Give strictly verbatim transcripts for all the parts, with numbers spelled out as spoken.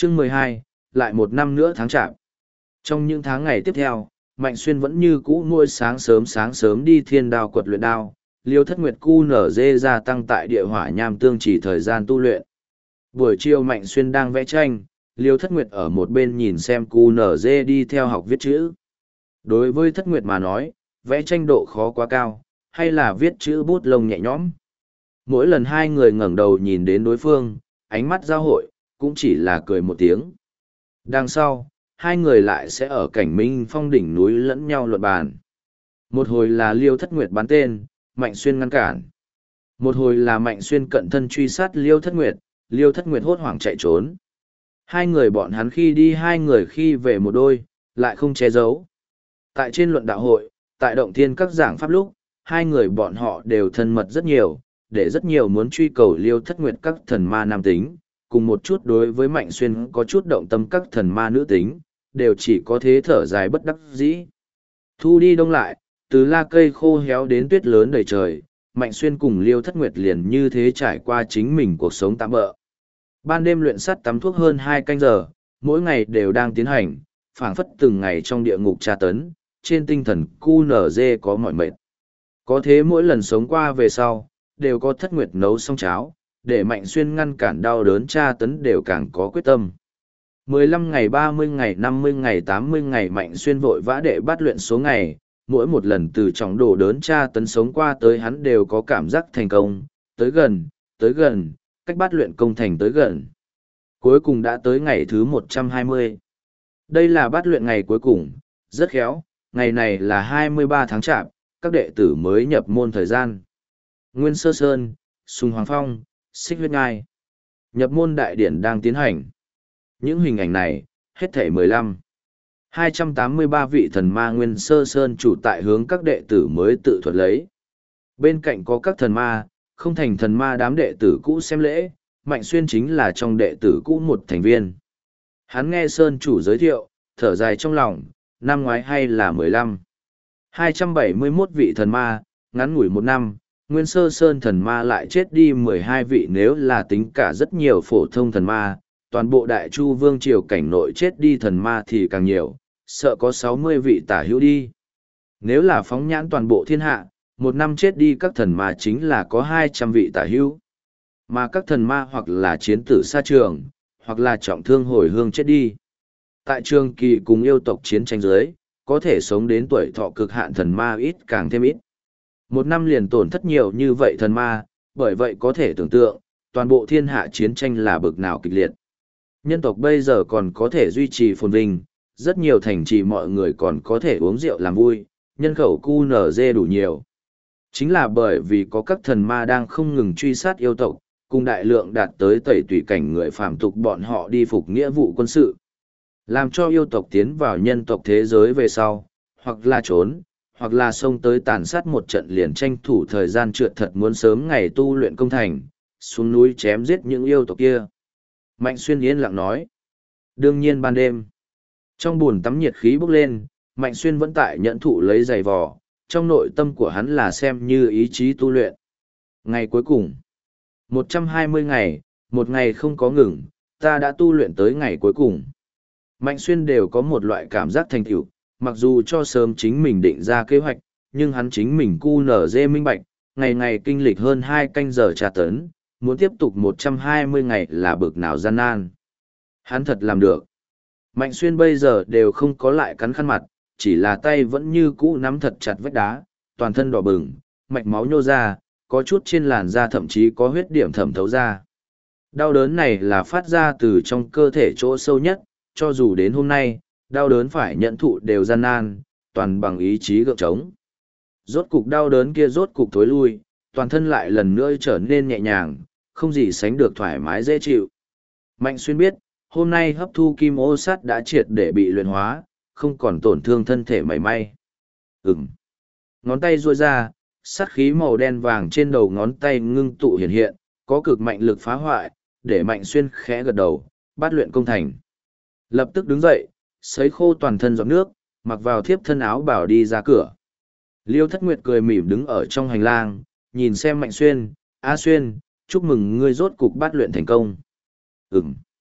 Chương mười hai, lại một năm nữa tháng chạp. Trong những tháng ngày tiếp theo, Mạnh Xuyên vẫn như cũ mỗi sáng sớm sáng sớm đi thiên đao quật luyện đao, Liêu Thất Nguyệt cu nở dê gia tăng tại địa hỏa nham tương chỉ thời gian tu luyện. Buổi chiều Mạnh Xuyên đang vẽ tranh, Liêu Thất Nguyệt ở một bên nhìn xem cu nở dê đi theo học viết chữ. Đối với Thất Nguyệt mà nói, vẽ tranh độ khó quá cao, hay là viết chữ bút lông nhẹ nhõm. Mỗi lần hai người ngẩng đầu nhìn đến đối phương, ánh mắt giao hội, cũng chỉ là cười một tiếng. Đằng sau, hai người lại sẽ ở cảnh minh phong đỉnh núi lẫn nhau luận bàn. Một hồi là Liêu Thất Nguyệt bắn tên, Mạnh Xuyên ngăn cản. Một hồi là Mạnh Xuyên cận thân truy sát Liêu Thất Nguyệt, Liêu Thất Nguyệt hốt hoảng chạy trốn. Hai người bọn hắn khi đi hai người khi về một đôi, lại không che giấu. Tại trên luận đạo hội, tại động thiên các giảng pháp lúc, hai người bọn họ đều thân mật rất nhiều, để rất nhiều muốn truy cầu Liêu Thất Nguyệt các thần ma nam tính, cùng một chút đối với Mạnh Xuyên có chút động tâm các thần ma nữ tính, đều chỉ có thế thở dài bất đắc dĩ. Thu đi đông lại, từ la cây khô héo đến tuyết lớn đầy trời, Mạnh Xuyên cùng Liêu Thất Nguyệt liền như thế trải qua chính mình cuộc sống tạm bỡ. Ban đêm luyện sắt tắm thuốc hơn hai canh giờ, mỗi ngày đều đang tiến hành, phảng phất từng ngày trong địa ngục tra tấn, trên tinh thần cu nở dê có mỏi mệt. Có thế mỗi lần sống qua về sau, đều có Thất Nguyệt nấu xong cháo, để Mạnh Xuyên ngăn cản đau đớn tra tấn đều càng có quyết tâm. mười lăm ngày ba mươi ngày năm mươi ngày tám mươi ngày Mạnh Xuyên vội vã để bắt luyện số ngày, mỗi một lần từ trong đồ đớn tra tấn sống qua tới hắn đều có cảm giác thành công, tới gần, tới gần, cách bắt luyện công thành tới gần. Cuối cùng đã tới ngày thứ một trăm hai mươi. Đây là bắt luyện ngày cuối cùng, rất khéo, ngày này là hai mươi ba tháng chạp, các đệ tử mới nhập môn thời gian. Nguyên Sơ Sơn, Sùng Hoàng Phong, Xích Huyết Ngai. Nhập môn đại điển đang tiến hành. Những hình ảnh này, hết thảy mười lăm. hai trăm tám mươi ba vị thần ma Nguyên Sơ Sơn chủ tại hướng các đệ tử mới tự thuật lấy. Bên cạnh có các thần ma, không thành thần ma đám đệ tử cũ xem lễ, Mạnh Xuyên chính là trong đệ tử cũ một thành viên. Hắn nghe Sơn chủ giới thiệu, thở dài trong lòng, năm ngoái hay là mười lăm. hai trăm bảy mươi mốt vị thần ma, ngắn ngủi một năm, Nguyên Sơ Sơn thần ma lại chết đi mười hai vị nếu là tính cả rất nhiều phổ thông thần ma, toàn bộ đại chu vương triều cảnh nội chết đi thần ma thì càng nhiều, sợ có sáu mươi vị tả hữu đi. Nếu là phóng nhãn toàn bộ thiên hạ, một năm chết đi các thần ma chính là có hai trăm vị tả hữu. Mà các thần ma hoặc là chiến tử xa trường, hoặc là trọng thương hồi hương chết đi. Tại trường kỳ cùng yêu tộc chiến tranh giới, có thể sống đến tuổi thọ cực hạn thần ma ít càng thêm ít. Một năm liền tổn thất nhiều như vậy thần ma, bởi vậy có thể tưởng tượng, toàn bộ thiên hạ chiến tranh là bực nào kịch liệt. Nhân tộc bây giờ còn có thể duy trì phồn vinh, rất nhiều thành trì mọi người còn có thể uống rượu làm vui, nhân khẩu cu nở dê đủ nhiều. Chính là bởi vì có các thần ma đang không ngừng truy sát yêu tộc, cùng đại lượng đạt tới tẩy tùy cảnh người phàm tục bọn họ đi phục nghĩa vụ quân sự. Làm cho yêu tộc tiến vào nhân tộc thế giới về sau, hoặc là trốn, hoặc là xông tới tàn sát một trận liền tranh thủ thời gian trượt thật muốn sớm ngày tu luyện công thành, xuống núi chém giết những yêu tộc kia. Mạnh Xuyên yên lặng nói. Đương nhiên ban đêm, trong buồn tắm nhiệt khí bốc lên, Mạnh Xuyên vẫn tại nhẫn thụ lấy giày vò, trong nội tâm của hắn là xem như ý chí tu luyện. Ngày cuối cùng, một trăm hai mươi ngày, một ngày không có ngừng, ta đã tu luyện tới ngày cuối cùng. Mạnh Xuyên đều có một loại cảm giác thành tựu, mặc dù cho sớm chính mình định ra kế hoạch, nhưng hắn chính mình cu nở dê minh bạch, ngày ngày kinh lịch hơn hai canh giờ tra tấn, muốn tiếp tục một trăm hai mươi ngày là bực nào gian nan. Hắn thật làm được. Mạnh Xuyên bây giờ đều không có lại cắn khăn mặt, chỉ là tay vẫn như cũ nắm thật chặt vách đá, toàn thân đỏ bừng, mạch máu nhô ra, có chút trên làn da thậm chí có huyết điểm thẩm thấu ra. Đau đớn này là phát ra từ trong cơ thể chỗ sâu nhất, cho dù đến hôm nay, đau đớn phải nhận thụ đều gian nan, toàn bằng ý chí gượng trống. Rốt cục đau đớn kia rốt cục thối lui, toàn thân lại lần nữa trở nên nhẹ nhàng, không gì sánh được thoải mái dễ chịu. Mạnh Xuyên biết, hôm nay hấp thu kim ô sắt đã triệt để bị luyện hóa, không còn tổn thương thân thể mảy may. Ừm. Ngón tay duỗi ra, sắt khí màu đen vàng trên đầu ngón tay ngưng tụ hiện hiện, có cực mạnh lực phá hoại, để Mạnh Xuyên khẽ gật đầu, bắt luyện công thành. Lập tức đứng dậy, sấy khô toàn thân giọt nước, mặc vào thiếp thân áo bảo đi ra cửa. Liêu Thất Nguyệt cười mỉm đứng ở trong hành lang, nhìn xem Mạnh Xuyên, A Xuyên, chúc mừng ngươi rốt cục bắt luyện thành công. Ừm.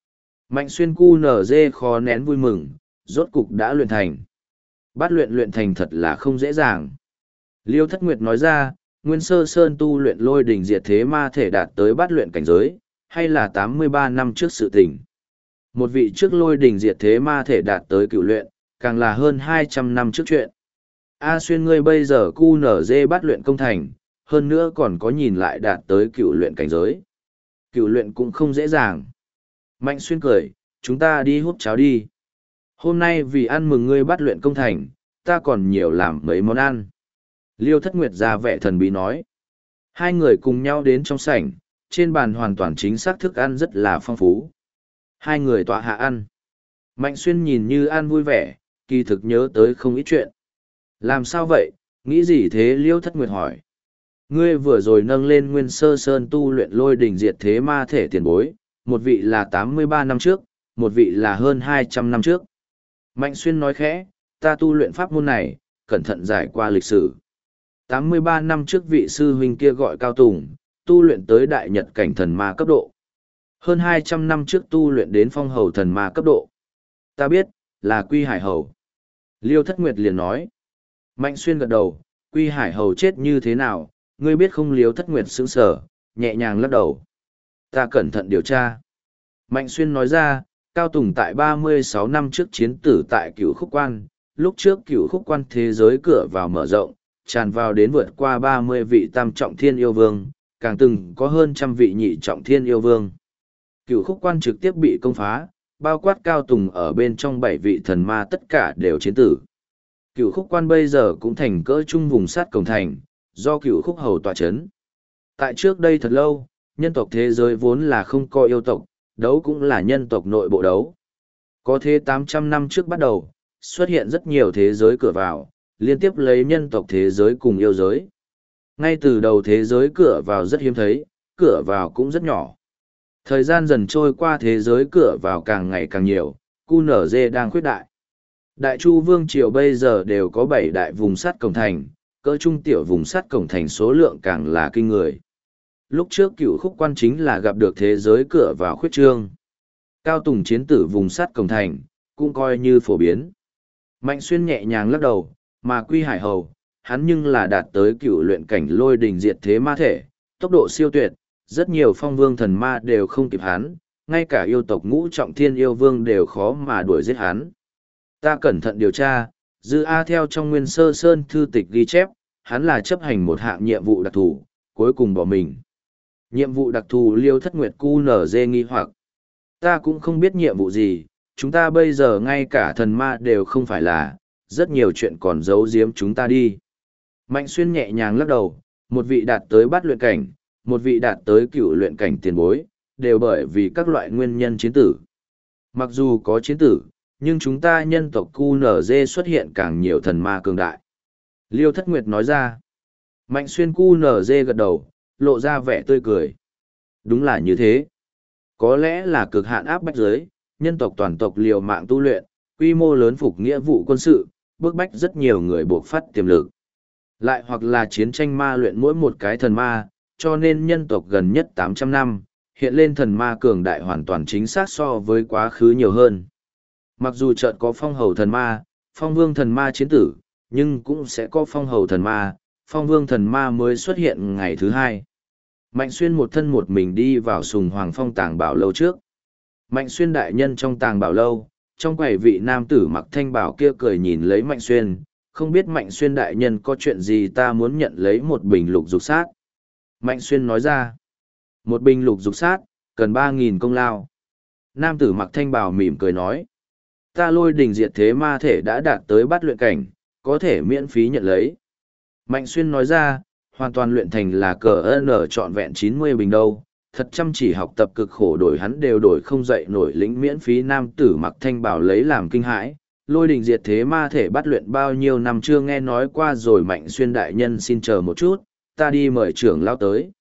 Mạnh xuyên cu nở dê khó nén vui mừng, rốt cục đã luyện thành. Bát luyện luyện thành thật là không dễ dàng. Liêu Thất Nguyệt nói ra, Nguyên Sơ Sơn tu luyện lôi đỉnh diệt thế ma thể đạt tới bát luyện cảnh giới, hay là tám mươi ba năm trước sự tình. Một vị trước lôi đỉnh diệt thế ma thể đạt tới cựu luyện, càng là hơn hai trăm năm trước chuyện. A Xuyên ngươi bây giờ cu nở dê bát luyện công thành, hơn nữa còn có nhìn lại đạt tới cựu luyện cảnh giới. Cựu luyện cũng không dễ dàng. Mạnh Xuyên cười, chúng ta đi hút cháo đi. Hôm nay vì ăn mừng ngươi bát luyện công thành, ta còn nhiều làm mấy món ăn. Liêu Thất Nguyệt ra vẻ thần bí nói. Hai người cùng nhau đến trong sảnh, trên bàn hoàn toàn chính xác thức ăn rất là phong phú. Hai người tọa hạ ăn. Mạnh Xuyên nhìn như ăn vui vẻ, kỳ thực nhớ tới không ít chuyện. Làm sao vậy, nghĩ gì thế? Liêu Thất Nguyệt hỏi. Ngươi vừa rồi nâng lên Nguyên Sơ Sơn tu luyện lôi đỉnh diệt thế ma thể tiền bối, một vị là tám mươi ba năm trước, một vị là hơn hai trăm năm trước. Mạnh Xuyên nói khẽ, ta tu luyện pháp môn này, cẩn thận giải qua lịch sử. tám mươi ba năm trước vị sư huynh kia gọi Cao Tùng, tu luyện tới đại nhật cảnh thần ma cấp độ. Hơn hai trăm năm trước tu luyện đến phong hầu thần ma cấp độ. Ta biết, là Quy Hải Hầu. Liêu Thất Nguyệt liền nói. Mạnh Xuyên gật đầu, Quy Hải Hầu chết như thế nào, ngươi biết không? Liêu Thất Nguyệt sững sờ, nhẹ nhàng lắc đầu. Ta cẩn thận điều tra. Mạnh Xuyên nói ra, Cao Tùng tại ba mươi sáu năm trước chiến tử tại Cửu Khúc Quan, lúc trước Cửu Khúc Quan thế giới cửa vào mở rộng, tràn vào đến vượt qua ba mươi vị tam trọng thiên yêu vương, càng từng có hơn trăm vị nhị trọng thiên yêu vương. Cửu Khúc Quan trực tiếp bị công phá, bao quát Cao Tùng ở bên trong bảy vị thần ma tất cả đều chiến tử. Cửu Khúc Quan bây giờ cũng thành cỡ trung vùng sát cổng thành, do Cửu Khúc Hầu tọa chấn. Tại trước đây thật lâu, nhân tộc thế giới vốn là không có yêu tộc, đấu cũng là nhân tộc nội bộ đấu. Có thế tám trăm năm trước bắt đầu, xuất hiện rất nhiều thế giới cửa vào, liên tiếp lấy nhân tộc thế giới cùng yêu giới. Ngay từ đầu thế giới cửa vào rất hiếm thấy, cửa vào cũng rất nhỏ. Thời gian dần trôi qua thế giới cửa vào càng ngày càng nhiều, cu nở dê đang khuyết đại. Đại Chu Vương Triều bây giờ đều có bảy đại vùng sắt cổng thành, cỡ trung tiểu vùng sắt cổng thành số lượng càng là kinh người. Lúc trước Cửu Khúc Quan chính là gặp được thế giới cửa vào khuyết trương. Cao Tùng chiến tử vùng sắt cổng thành, cũng coi như phổ biến. Mạnh Xuyên nhẹ nhàng lắc đầu, mà Quy Hải Hầu, hắn nhưng là đạt tới cựu luyện cảnh lôi đình diệt thế ma thể, tốc độ siêu tuyệt, rất nhiều phong vương thần ma đều không kịp hắn, ngay cả yêu tộc ngũ trọng thiên yêu vương đều khó mà đuổi giết hắn. Ta cẩn thận điều tra, Dư A theo trong Nguyên Sơ Sơn thư tịch ghi chép, hắn là chấp hành một hạng nhiệm vụ đặc thù, cuối cùng bỏ mình. Nhiệm vụ đặc thù? Liêu Thất Nguyệt cu nở dê nghi hoặc. Ta cũng không biết nhiệm vụ gì, chúng ta bây giờ ngay cả thần ma đều không phải là, rất nhiều chuyện còn giấu giếm chúng ta đi. Mạnh Xuyên nhẹ nhàng lắc đầu, một vị đạt tới bát luyện cảnh, một vị đạt tới cựu luyện cảnh tiền bối, đều bởi vì các loại nguyên nhân chiến tử. Mặc dù có chiến tử, nhưng chúng ta nhân tộc cu nở dê xuất hiện càng nhiều thần ma cường đại. Liêu Thất Nguyệt nói ra. Mạnh Xuyên cu nở dê gật đầu, lộ ra vẻ tươi cười. Đúng là như thế. Có lẽ là cực hạn áp bách giới, nhân tộc toàn tộc liều mạng tu luyện, quy mô lớn phục nghĩa vụ quân sự, bức bách rất nhiều người buộc phát tiềm lực. Lại hoặc là chiến tranh ma luyện mỗi một cái thần ma, cho nên nhân tộc gần nhất tám trăm năm, hiện lên thần ma cường đại hoàn toàn chính xác so với quá khứ nhiều hơn. Mặc dù chợt có phong hầu thần ma, phong vương thần ma chiến tử, nhưng cũng sẽ có phong hầu thần ma, phong vương thần ma mới xuất hiện ngày thứ hai. Mạnh Xuyên một thân một mình đi vào Sùng Hoàng Phong tàng bảo lâu trước. Mạnh Xuyên đại nhân trong tàng bảo lâu, trong quầy vị nam tử mặc thanh bảo kia cười nhìn lấy Mạnh Xuyên, không biết Mạnh Xuyên đại nhân có chuyện gì, ta muốn nhận lấy một bình lục dục sát. Mạnh Xuyên nói ra, một bình lục dục sát, cần ba nghìn công lao. Nam tử mặc thanh bảo mỉm cười nói, ta lôi đình diệt thế ma thể đã đạt tới bát luyện cảnh, có thể miễn phí nhận lấy. Mạnh Xuyên nói ra, hoàn toàn luyện thành là cờ nở trọn vẹn chín mươi bình đâu, thật chăm chỉ học tập cực khổ đổi hắn đều đổi không dậy nổi lính miễn phí. Nam tử mặc thanh bảo lấy làm kinh hãi, lôi đình diệt thế ma thể bắt luyện bao nhiêu năm chưa nghe nói qua rồi. Mạnh Xuyên đại nhân xin chờ một chút, ta đi mời trưởng lao tới.